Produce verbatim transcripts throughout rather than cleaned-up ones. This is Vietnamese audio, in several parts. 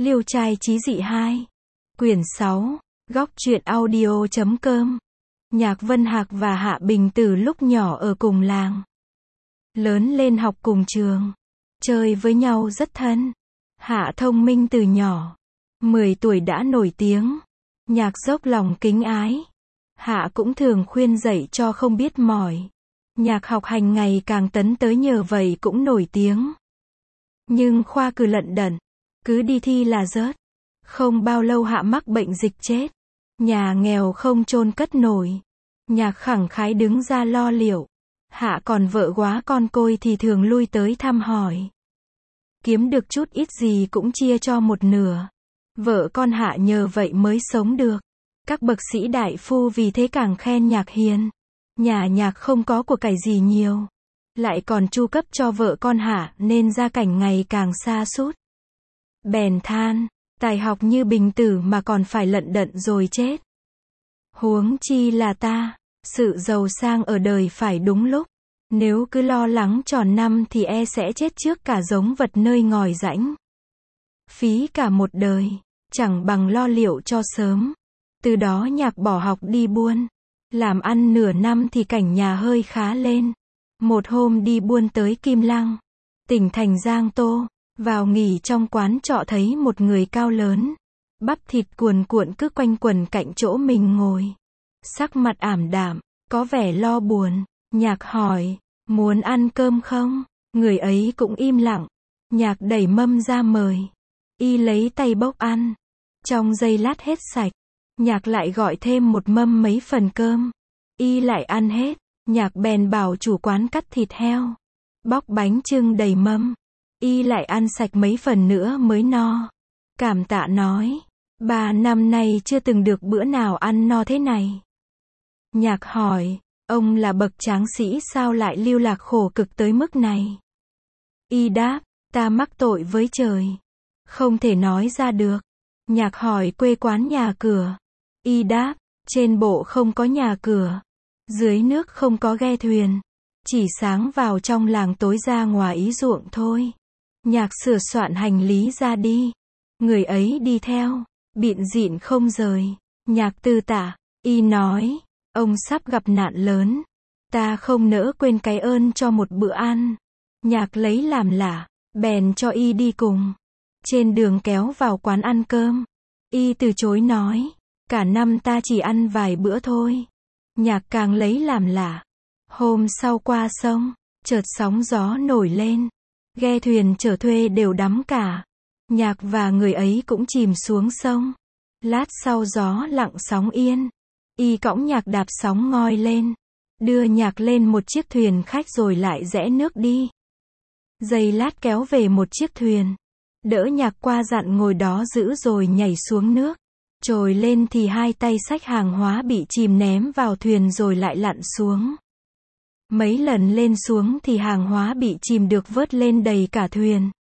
Liêu trai chí dị hai. Quyển sáu. Góc truyện audio chấm com. Nhạc Vân Hạc và Hạ Bình từ lúc nhỏ ở cùng làng. Lớn lên học cùng trường. Chơi với nhau rất thân. Hạ thông minh từ nhỏ. mười tuổi đã nổi tiếng. Nhạc dốc lòng kính ái. Hạ cũng thường khuyên dạy cho không biết mỏi. Nhạc học hành ngày càng tấn tới nhờ vậy cũng nổi tiếng. Nhưng khoa cử lận đận. Cứ đi thi là rớt. Không bao lâu Hạ mắc bệnh dịch chết. Nhà nghèo không chôn cất nổi. Nhạc khẳng khái đứng ra lo liệu. Hạ còn vợ quá con côi thì thường lui tới thăm hỏi. Kiếm được chút ít gì cũng chia cho một nửa. Vợ con Hạ nhờ vậy mới sống được. Các bậc sĩ đại phu vì thế càng khen Nhạc hiền. Nhà Nhạc không có của cải gì nhiều. Lại còn chu cấp cho vợ con Hạ nên gia cảnh ngày càng sa sút. Bèn than, tài học như bình tử mà còn phải lận đận rồi chết. Huống chi là ta, sự giàu sang ở đời phải đúng lúc. Nếu cứ lo lắng tròn năm thì e sẽ chết trước cả giống vật nơi ngòi rãnh. Phí cả một đời, chẳng bằng lo liệu cho sớm. Từ đó Nhạc bỏ học đi buôn. Làm ăn nửa năm thì cảnh nhà hơi khá lên. Một hôm đi buôn tới Kim Lăng, tỉnh thành Giang Tô. Vào nghỉ trong quán trọ thấy một người cao lớn. Bắp thịt cuồn cuộn cứ quanh quẩn cạnh chỗ mình ngồi. Sắc mặt ảm đạm, có vẻ lo buồn. Nhạc hỏi, muốn ăn cơm không? Người ấy cũng im lặng. Nhạc đẩy mâm ra mời. Y lấy tay bốc ăn. Trong giây lát hết sạch. Nhạc lại gọi thêm một mâm mấy phần cơm. Y lại ăn hết. Nhạc bèn bảo chủ quán cắt thịt heo. Bóc bánh chưng đầy mâm. Y lại ăn sạch mấy phần nữa mới no. Cảm tạ nói, ba năm nay chưa từng được bữa nào ăn no thế này. Nhạc hỏi, ông là bậc tráng sĩ sao lại lưu lạc khổ cực tới mức này? Y đáp, ta mắc tội với trời. Không thể nói ra được. Nhạc hỏi quê quán nhà cửa. Y đáp, trên bộ không có nhà cửa. Dưới nước không có ghe thuyền. Chỉ sáng vào trong làng tối ra ngoài ý ruộng thôi. Nhạc sửa soạn hành lý ra đi. Người ấy đi theo. Bịn dịn không rời. Nhạc từ tả. Y nói. Ông sắp gặp nạn lớn. Ta không nỡ quên cái ơn cho một bữa ăn. Nhạc lấy làm lạ. Bèn cho Y đi cùng. Trên đường kéo vào quán ăn cơm. Y từ chối nói. Cả năm ta chỉ ăn vài bữa thôi. Nhạc càng lấy làm lạ. Hôm sau qua sông. Chợt sóng gió nổi lên. Ghe thuyền chở thuê đều đắm cả. Nhạc và người ấy cũng chìm xuống sông. Lát sau gió lặng sóng yên. Y cõng Nhạc đạp sóng ngoi lên. Đưa Nhạc lên một chiếc thuyền khách rồi lại rẽ nước đi. Giây lát kéo về một chiếc thuyền. Đỡ Nhạc qua dặn ngồi đó giữ rồi nhảy xuống nước. Trồi lên thì hai tay xách hàng hóa bị chìm ném vào thuyền rồi lại lặn xuống. Mấy lần lên xuống thì hàng hóa bị chìm được vớt lên đầy cả thuyền.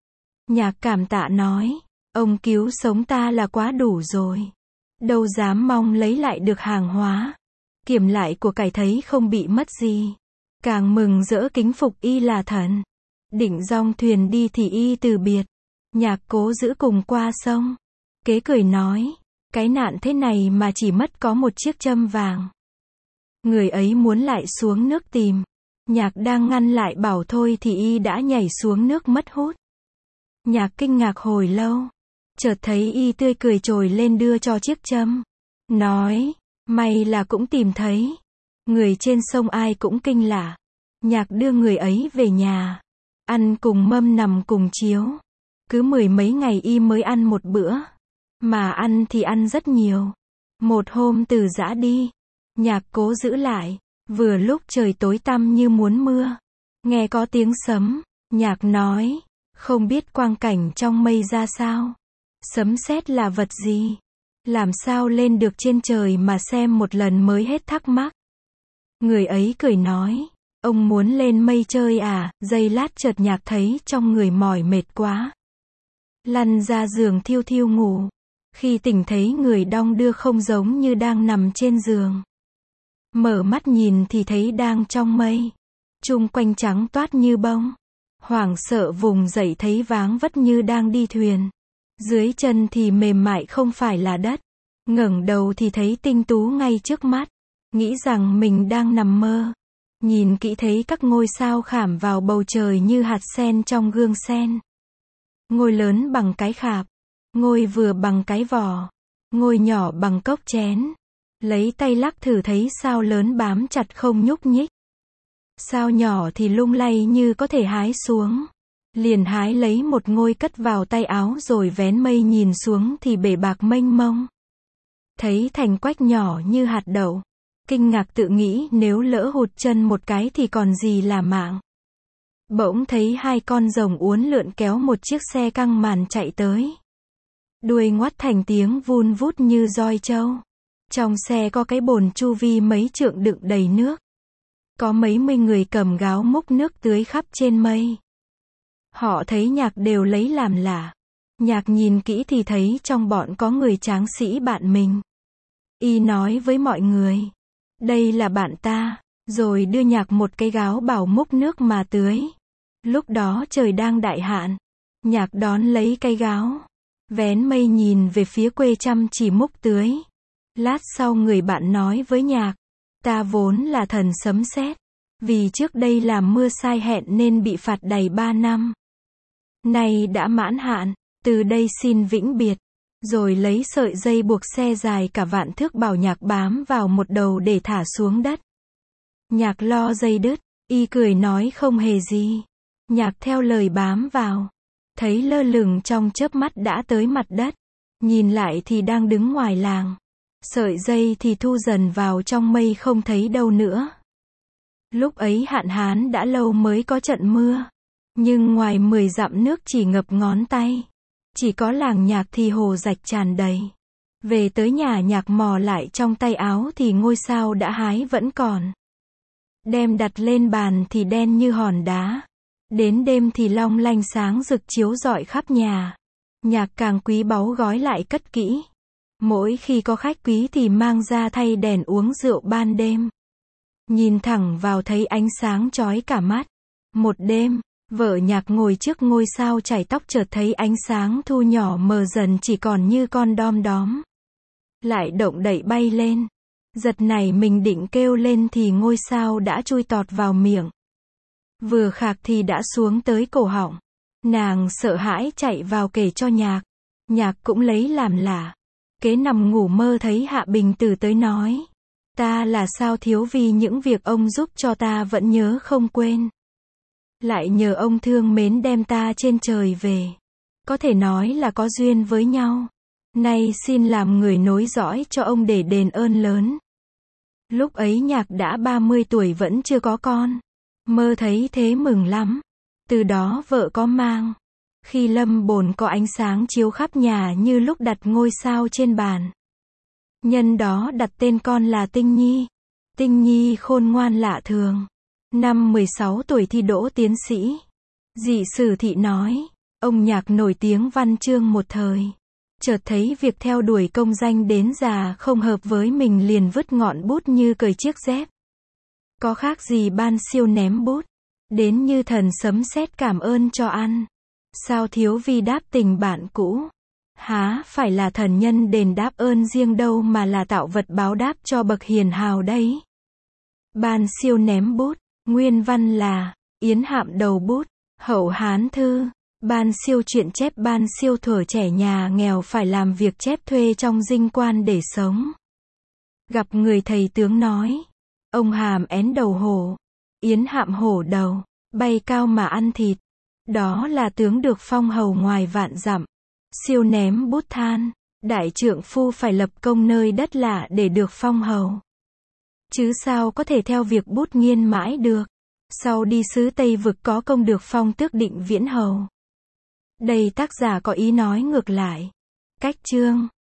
Nhạc cảm tạ nói, ông cứu sống ta là quá đủ rồi. Đâu dám mong lấy lại được hàng hóa. Kiểm lại của cải thấy không bị mất gì. Càng mừng rỡ kính phục Y là thần. Định dong thuyền đi thì Y từ biệt. Nhạc cố giữ cùng qua sông. Kế cười nói, cái nạn thế này mà chỉ mất có một chiếc châm vàng. Người ấy muốn lại xuống nước tìm. Nhạc đang ngăn lại bảo thôi thì Y đã nhảy xuống nước mất hút. Nhạc kinh ngạc hồi lâu. Chợt thấy Y tươi cười trồi lên đưa cho chiếc châm. Nói, may là cũng tìm thấy. Người trên sông ai cũng kinh lạ. Nhạc đưa người ấy về nhà. Ăn cùng mâm nằm cùng chiếu. Cứ mười mấy ngày Y mới ăn một bữa. Mà ăn thì ăn rất nhiều. Một hôm từ giã đi. Nhạc cố giữ lại. Vừa lúc trời tối tăm như muốn mưa. Nghe có tiếng sấm. Nhạc nói. Không biết quang cảnh trong mây ra sao. Sấm sét là vật gì? Làm sao lên được trên trời mà xem một lần mới hết thắc mắc. Người ấy cười nói. Ông muốn lên mây chơi à? Giây lát chợt Nhạc thấy trong người mỏi mệt quá. Lăn ra giường thiêu thiêu ngủ. Khi tỉnh thấy người đong đưa không giống như đang nằm trên giường. Mở mắt nhìn thì thấy đang trong mây. Chung quanh trắng toát như bông. Hoảng sợ vùng dậy thấy váng vất như đang đi thuyền. Dưới chân thì mềm mại không phải là đất. Ngẩng đầu thì thấy tinh tú ngay trước mắt. Nghĩ rằng mình đang nằm mơ. Nhìn kỹ thấy các ngôi sao khảm vào bầu trời như hạt sen trong gương sen. Ngôi lớn bằng cái khạp. Ngôi vừa bằng cái vò. Ngôi nhỏ bằng cốc chén. Lấy tay lắc thử thấy sao lớn bám chặt không nhúc nhích. Sao nhỏ thì lung lay như có thể hái xuống. Liền hái lấy một ngôi cất vào tay áo rồi vén mây nhìn xuống thì bể bạc mênh mông. Thấy thành quách nhỏ như hạt đậu. Kinh ngạc tự nghĩ nếu lỡ hụt chân một cái thì còn gì là mạng. Bỗng thấy hai con rồng uốn lượn kéo một chiếc xe căng màn chạy tới. Đuôi ngoắt thành tiếng vun vút như roi trâu. Trong xe có cái bồn chu vi mấy trượng đựng đầy nước. Có mấy mươi người cầm gáo múc nước tưới khắp trên mây. Họ thấy Nhạc đều lấy làm lạ. Nhạc nhìn kỹ thì thấy trong bọn có người tráng sĩ bạn mình. Y nói với mọi người. Đây là bạn ta. Rồi đưa Nhạc một cái gáo bảo múc nước mà tưới. Lúc đó trời đang đại hạn. Nhạc đón lấy cái gáo. Vén mây nhìn về phía quê chăm chỉ múc tưới. Lát sau người bạn nói với Nhạc. Ta vốn là thần sấm sét. Vì trước đây làm mưa sai hẹn nên bị phạt đầy ba năm. Nay đã mãn hạn. Từ đây xin vĩnh biệt. Rồi lấy sợi dây buộc xe dài cả vạn thước bảo Nhạc bám vào một đầu để thả xuống đất. Nhạc lo dây đứt. Y cười nói không hề gì. Nhạc theo lời bám vào. Thấy lơ lửng trong chớp mắt đã tới mặt đất. Nhìn lại thì đang đứng ngoài làng. Sợi dây thì thu dần vào trong mây không thấy đâu nữa. Lúc ấy hạn hán đã lâu mới có trận mưa. Nhưng ngoài mười dặm nước chỉ ngập ngón tay. Chỉ có làng Nhạc thì hồ rạch tràn đầy. Về tới nhà Nhạc mò lại trong tay áo thì ngôi sao đã hái vẫn còn. Đem đặt lên bàn thì đen như hòn đá. Đến đêm thì long lanh sáng rực chiếu rọi khắp nhà. Nhạc càng quý báu gói lại cất kỹ. Mỗi khi có khách quý thì mang ra thay đèn uống rượu ban đêm. Nhìn thẳng vào thấy ánh sáng chói cả mắt. Một đêm, vợ Nhạc ngồi trước ngôi sao chải tóc chợt thấy ánh sáng thu nhỏ mờ dần chỉ còn như con đom đóm. Lại động đậy bay lên. Giật này mình định kêu lên thì ngôi sao đã chui tọt vào miệng. Vừa khạc thì đã xuống tới cổ họng. Nàng sợ hãi chạy vào kể cho Nhạc. Nhạc cũng lấy làm lạ. Kế nằm ngủ mơ thấy Hạ Bình Tử tới nói. Ta là sao thiếu vì những việc ông giúp cho ta vẫn nhớ không quên. Lại nhờ ông thương mến đem ta trên trời về. Có thể nói là có duyên với nhau. Nay xin làm người nối dõi cho ông để đền ơn lớn. Lúc ấy Nhạc đã ba mươi tuổi vẫn chưa có con. Mơ thấy thế mừng lắm. Từ đó vợ có mang. Khi lâm bồn có ánh sáng chiếu khắp nhà như lúc đặt ngôi sao trên bàn. Nhân đó đặt tên con là Tinh Nhi. Tinh Nhi khôn ngoan lạ thường. Năm mười sáu tuổi thi đỗ tiến sĩ. Dị sử thị nói. Ông Nhạc nổi tiếng văn chương một thời. Chợt thấy việc theo đuổi công danh đến già không hợp với mình liền vứt ngọn bút như cởi chiếc dép. Có khác gì ban siêu ném bút. Đến như thần sấm sét cảm ơn cho ăn. Sao thiếu vì đáp tình bạn cũ. Há phải là thần nhân đền đáp ơn riêng đâu mà là tạo vật báo đáp cho bậc hiền hào đấy. Ban siêu ném bút. Nguyên văn là Yến Hạm đầu bút. Hậu Hán thư. Ban siêu chuyện chép ban siêu thuở trẻ nhà nghèo phải làm việc chép thuê trong dinh quan để sống. Gặp người thầy tướng nói. Ông hàm én đầu hổ. Yến Hạm hổ đầu. Bay cao mà ăn thịt. Đó là tướng được phong hầu ngoài vạn dặm. Siêu ném bút than. Đại trượng phu phải lập công nơi đất lạ để được phong hầu. Chứ sao có thể theo việc bút nghiên mãi được. Sau đi xứ Tây Vực có công được phong tước định viễn hầu. Đây tác giả có ý nói ngược lại. Cách chương